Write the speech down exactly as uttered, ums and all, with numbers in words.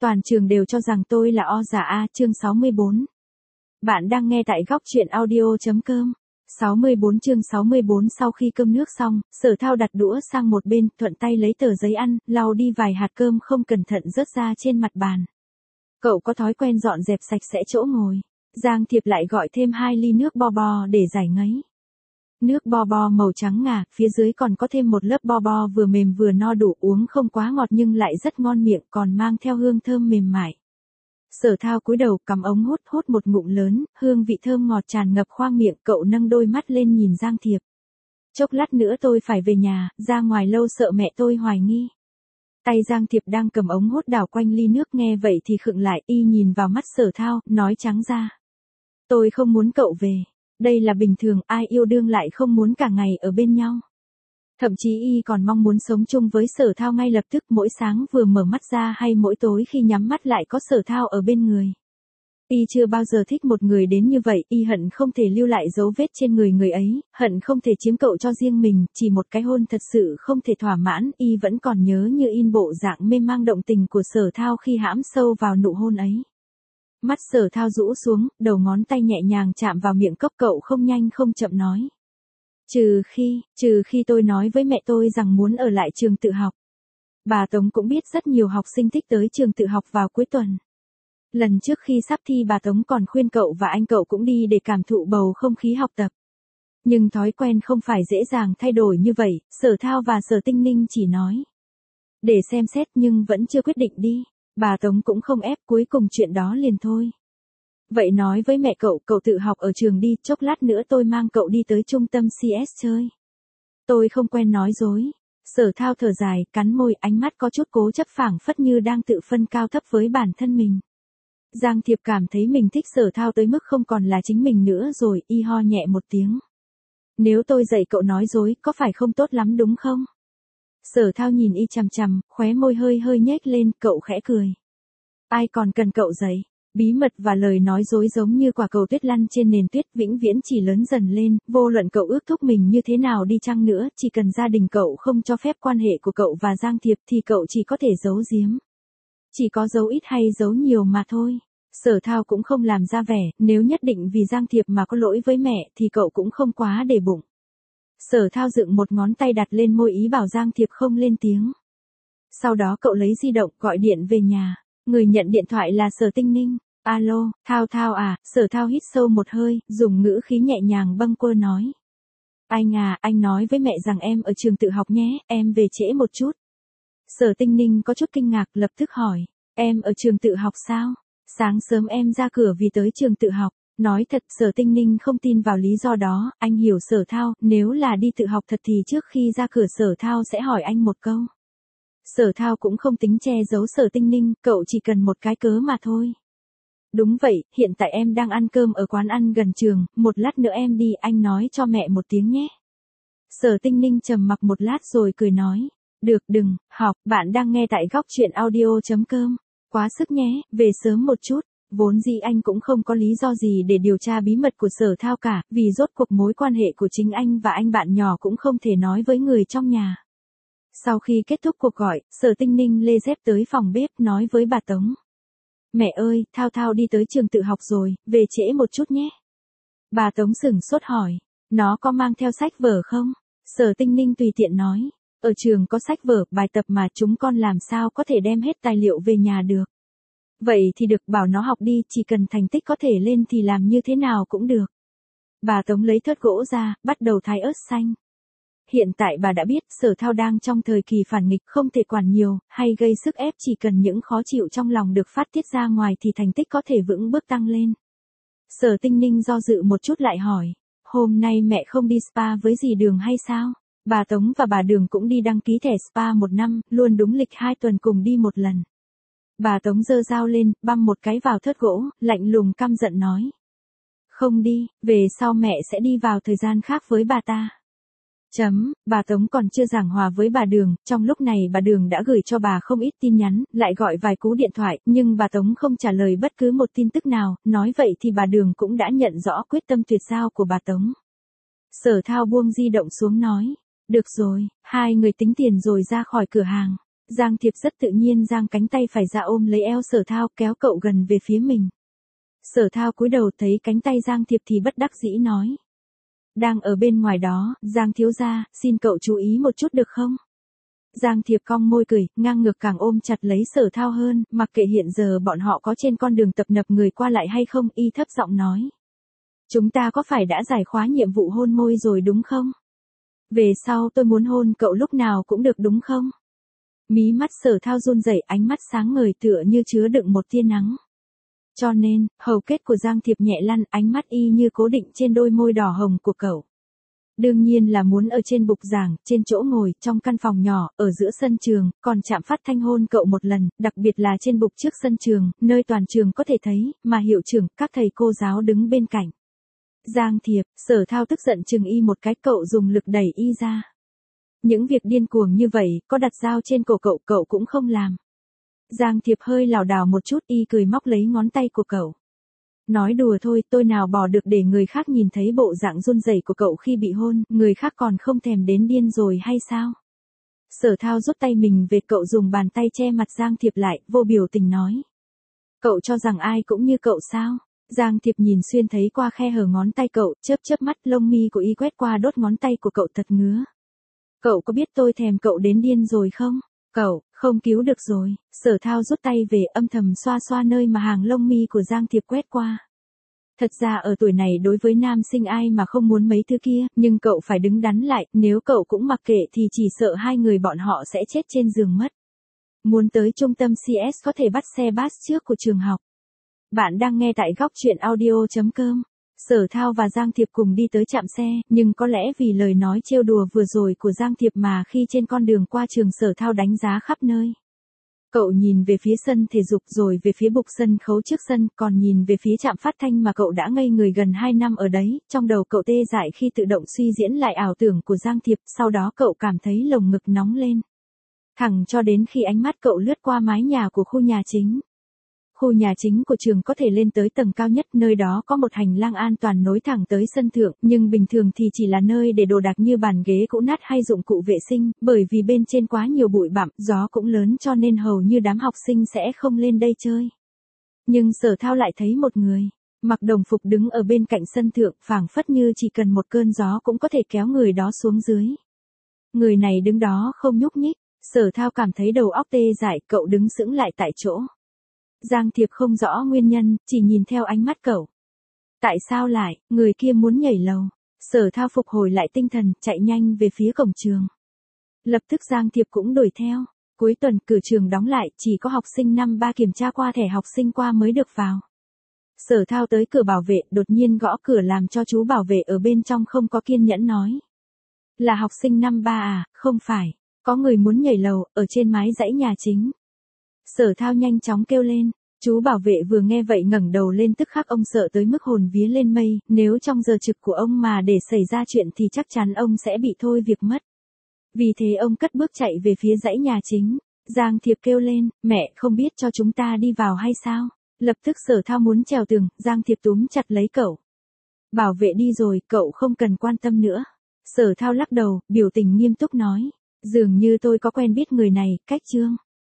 Toàn trường đều cho rằng tôi là o già a, chương sáu mươi bốn. Bạn đang nghe tại góc truyện audio.com. sáu mươi bốn chương sáu mươi bốn Sau khi cơm nước xong, Sở Thao đặt đũa sang một bên, thuận tay lấy tờ giấy ăn, lau đi vài hạt cơm không cẩn thận rớt ra trên mặt bàn. Cậu có thói quen dọn dẹp sạch sẽ chỗ ngồi. Giang Thiệp lại gọi thêm hai ly nước bo bo để giải ngấy. Nước bo bo màu trắng ngà, phía dưới còn có thêm một lớp bo bo vừa mềm vừa no đủ, uống không quá ngọt nhưng lại rất ngon miệng, còn mang theo hương thơm mềm mại. Sở Thao cúi đầu cầm ống hút hút một ngụm lớn, hương vị thơm ngọt tràn ngập khoang miệng, cậu nâng đôi mắt lên nhìn Giang Thiệp. Chốc lát nữa tôi phải về nhà, ra ngoài lâu sợ mẹ tôi hoài nghi. Tay Giang Thiệp đang cầm ống hút đảo quanh ly nước, nghe vậy thì khựng lại, y nhìn vào mắt Sở Thao, nói trắng ra. Tôi không muốn cậu về. Đây là bình thường, ai yêu đương lại không muốn cả ngày ở bên nhau. Thậm chí y còn mong muốn sống chung với Sở Thao ngay lập tức, mỗi sáng vừa mở mắt ra hay mỗi tối khi nhắm mắt lại có Sở Thao ở bên người. Y chưa bao giờ thích một người đến như vậy, y hận không thể lưu lại dấu vết trên người người ấy, hận không thể chiếm cậu cho riêng mình, chỉ một cái hôn thật sự không thể thỏa mãn, y vẫn còn nhớ như in bộ dạng mê mang động tình của Sở Thao khi hãm sâu vào nụ hôn ấy. Mắt Sở Thao rũ xuống, đầu ngón tay nhẹ nhàng chạm vào miệng cốc, cậu không nhanh không chậm nói. Trừ khi, trừ khi tôi nói với mẹ tôi rằng muốn ở lại trường tự học. Bà Tống cũng biết rất nhiều học sinh thích tới trường tự học vào cuối tuần. Lần trước khi sắp thi bà Tống còn khuyên cậu và anh cậu cũng đi để cảm thụ bầu không khí học tập. Nhưng thói quen không phải dễ dàng thay đổi như vậy, Sở Thao và Sở Tinh Ninh chỉ nói. Để xem xét nhưng vẫn chưa quyết định đi. Bà Tống cũng không ép, cuối cùng chuyện đó liền thôi. Vậy nói với mẹ cậu, cậu tự học ở trường đi, chốc lát nữa tôi mang cậu đi tới trung tâm xê ét chơi. Tôi không quen nói dối. Sở Thao thở dài, cắn môi, ánh mắt có chút cố chấp, phảng phất như đang tự phân cao thấp với bản thân mình. Giang Thiệp cảm thấy mình thích Sở Thao tới mức không còn là chính mình nữa rồi, y ho nhẹ một tiếng. Nếu tôi dạy cậu nói dối, có phải không tốt lắm đúng không? Sở Thao nhìn y chằm chằm, khóe môi hơi hơi nhếch lên, cậu khẽ cười. Ai còn cần cậu dạy? Bí mật và lời nói dối giống như quả cầu tuyết lăn trên nền tuyết, vĩnh viễn chỉ lớn dần lên, vô luận cậu ước thúc mình như thế nào đi chăng nữa, chỉ cần gia đình cậu không cho phép quan hệ của cậu và Giang Thiệp thì cậu chỉ có thể giấu giếm. Chỉ có giấu ít hay giấu nhiều mà thôi. Sở Thao cũng không làm ra vẻ, nếu nhất định vì Giang Thiệp mà có lỗi với mẹ thì cậu cũng không quá để bụng. Sở Thao dựng một ngón tay đặt lên môi ý bảo Giang Thiệp không lên tiếng. Sau đó cậu lấy di động gọi điện về nhà. Người nhận điện thoại là Sở Tinh Ninh. Alo, Thao Thao à? Sở Thao hít sâu một hơi, dùng ngữ khí nhẹ nhàng bâng quơ nói. Anh à, anh nói với mẹ rằng em ở trường tự học nhé, em về trễ một chút. Sở Tinh Ninh có chút kinh ngạc, lập tức hỏi. Em ở trường tự học sao? Sáng sớm em ra cửa vì tới trường tự học. Nói thật, Sở Tinh Ninh không tin vào lý do đó, anh hiểu Sở Thao, nếu là đi tự học thật thì trước khi ra cửa Sở Thao sẽ hỏi anh một câu. Sở Thao cũng không tính che giấu Sở Tinh Ninh, cậu chỉ cần một cái cớ mà thôi. Đúng vậy, hiện tại em đang ăn cơm ở quán ăn gần trường, một lát nữa em đi, anh nói cho mẹ một tiếng nhé. Sở Tinh Ninh trầm mặc một lát rồi cười nói. Được, đừng, học, bạn đang nghe tại góc truyện audio.com. Quá sức nhé, về sớm một chút. Vốn dĩ anh cũng không có lý do gì để điều tra bí mật của Sở Thao cả, vì rốt cuộc mối quan hệ của chính anh và anh bạn nhỏ cũng không thể nói với người trong nhà. Sau khi kết thúc cuộc gọi, Sở Tinh Ninh lê dép tới phòng bếp nói với bà Tống. Mẹ ơi, Thao Thao đi tới trường tự học rồi, về trễ một chút nhé. Bà Tống sửng sốt hỏi, nó có mang theo sách vở không? Sở Tinh Ninh tùy tiện nói, ở trường có sách vở, bài tập mà chúng con làm sao có thể đem hết tài liệu về nhà được. Vậy thì được, bảo nó học đi, chỉ cần thành tích có thể lên thì làm như thế nào cũng được. Bà Tống lấy thớt gỗ ra, bắt đầu thái ớt xanh. Hiện tại bà đã biết Sở Thao đang trong thời kỳ phản nghịch, không thể quản nhiều, hay gây sức ép, chỉ cần những khó chịu trong lòng được phát tiết ra ngoài thì thành tích có thể vững bước tăng lên. Sở Tinh Ninh do dự một chút lại hỏi, hôm nay mẹ không đi spa với dì Đường hay sao? Bà Tống và bà Đường cũng đi đăng ký thẻ spa một năm, luôn đúng lịch hai tuần cùng đi một lần. Bà Tống giơ dao lên, băm một cái vào thớt gỗ, lạnh lùng căm giận nói. Không đi, về sau mẹ sẽ đi vào thời gian khác với bà ta. Chấm, bà Tống còn chưa giảng hòa với bà Đường, trong lúc này bà Đường đã gửi cho bà không ít tin nhắn, lại gọi vài cú điện thoại, nhưng bà Tống không trả lời bất cứ một tin tức nào, nói vậy thì bà Đường cũng đã nhận rõ quyết tâm tuyệt giao của bà Tống. Sở Thao buông di động xuống nói, được rồi, hai người tính tiền rồi ra khỏi cửa hàng. Giang Thiệp rất tự nhiên giang cánh tay phải ra ôm lấy eo Sở Thao kéo cậu gần về phía mình. Sở Thao cúi đầu thấy cánh tay Giang Thiệp thì bất đắc dĩ nói. Đang ở bên ngoài đó, Giang thiếu gia, xin cậu chú ý một chút được không? Giang Thiệp cong môi cười, ngang ngược càng ôm chặt lấy Sở Thao hơn, mặc kệ hiện giờ bọn họ có trên con đường tập nập người qua lại hay không, y thấp giọng nói. Chúng ta có phải đã giải khóa nhiệm vụ hôn môi rồi đúng không? Về sau tôi muốn hôn cậu lúc nào cũng được đúng không? Mí mắt Sở Thao run rẩy, ánh mắt sáng ngời tựa như chứa đựng một tia nắng. Cho nên, hầu kết của Giang Thiệp nhẹ lăn, ánh mắt y như cố định trên đôi môi đỏ hồng của cậu. Đương nhiên là muốn ở trên bục giảng, trên chỗ ngồi, trong căn phòng nhỏ, ở giữa sân trường, còn chạm phát thanh hôn cậu một lần, đặc biệt là trên bục trước sân trường, nơi toàn trường có thể thấy, mà hiệu trưởng, các thầy cô giáo đứng bên cạnh. Giang Thiệp, Sở Thao tức giận chừng y một cái, cậu dùng lực đẩy y ra. Những việc điên cuồng như vậy, có đặt dao trên cổ cậu, cậu cũng không làm. Giang Thiệp hơi lảo đảo một chút, y cười móc lấy ngón tay của cậu. Nói đùa thôi, tôi nào bỏ được để người khác nhìn thấy bộ dạng run rẩy của cậu khi bị hôn, người khác còn không thèm đến điên rồi hay sao? Sở Thao rút tay mình về, cậu dùng bàn tay che mặt Giang Thiệp lại, vô biểu tình nói. Cậu cho rằng ai cũng như cậu sao? Giang Thiệp nhìn xuyên thấy qua khe hở ngón tay cậu, chớp chớp mắt, lông mi của y quét qua đốt ngón tay của cậu thật ngứa. Cậu có biết tôi thèm cậu đến điên rồi không? Cậu, không cứu được rồi. Sở Thao rút tay về, âm thầm xoa xoa nơi mà hàng lông mi của Giang Thiệp quét qua. Thật ra ở tuổi này đối với nam sinh ai mà không muốn mấy thứ kia, nhưng cậu phải đứng đắn lại, nếu cậu cũng mặc kệ thì chỉ sợ hai người bọn họ sẽ chết trên giường mất. Muốn tới trung tâm xê ét có thể bắt xe bus trước của trường học. Bạn đang nghe tại góc truyện audio chấm com. Sở Thao và Giang Thiệp cùng đi tới trạm xe, nhưng có lẽ vì lời nói trêu đùa vừa rồi của Giang Thiệp mà khi trên con đường qua trường Sở Thao đánh giá khắp nơi. Cậu nhìn về phía sân thể dục rồi về phía bục sân khấu trước sân, còn nhìn về phía trạm phát thanh mà cậu đã ngây người gần hai năm ở đấy, trong đầu cậu tê dại khi tự động suy diễn lại ảo tưởng của Giang Thiệp, sau đó cậu cảm thấy lồng ngực nóng lên. Thẳng cho đến khi ánh mắt cậu lướt qua mái nhà của khu nhà chính. Khu nhà chính của trường có thể lên tới tầng cao nhất, nơi đó có một hành lang an toàn nối thẳng tới sân thượng, nhưng bình thường thì chỉ là nơi để đồ đạc như bàn ghế cũ nát hay dụng cụ vệ sinh, bởi vì bên trên quá nhiều bụi bặm, gió cũng lớn cho nên hầu như đám học sinh sẽ không lên đây chơi. Nhưng Sở Thao lại thấy một người, mặc đồng phục đứng ở bên cạnh sân thượng, phảng phất như chỉ cần một cơn gió cũng có thể kéo người đó xuống dưới. Người này đứng đó không nhúc nhích, Sở Thao cảm thấy đầu óc tê dại, cậu đứng sững lại tại chỗ. Giang Thiệp không rõ nguyên nhân, chỉ nhìn theo ánh mắt cậu. Tại sao lại, người kia muốn nhảy lầu. Sở Thao phục hồi lại tinh thần, chạy nhanh về phía cổng trường. Lập tức Giang Thiệp cũng đuổi theo. Cuối tuần cửa trường đóng lại, chỉ có học sinh năm ba kiểm tra qua thẻ học sinh qua mới được vào. Sở Thao tới cửa bảo vệ, đột nhiên gõ cửa làm cho chú bảo vệ ở bên trong không có kiên nhẫn nói. Là học sinh năm ba à, không phải, có người muốn nhảy lầu, ở trên mái dãy nhà chính. Sở Thao nhanh chóng kêu lên, chú bảo vệ vừa nghe vậy ngẩng đầu lên, tức khắc ông sợ tới mức hồn vía lên mây, nếu trong giờ trực của ông mà để xảy ra chuyện thì chắc chắn ông sẽ bị thôi việc mất. Vì thế ông cất bước chạy về phía dãy nhà chính. Giang Thiệp kêu lên, mẹ không biết cho chúng ta đi vào hay sao? Lập tức Sở Thao muốn trèo tường, Giang Thiệp túm chặt lấy cậu. Bảo vệ đi rồi, cậu không cần quan tâm nữa. Sở Thao lắc đầu, biểu tình nghiêm túc nói, dường như tôi có quen biết người này, cách Trương.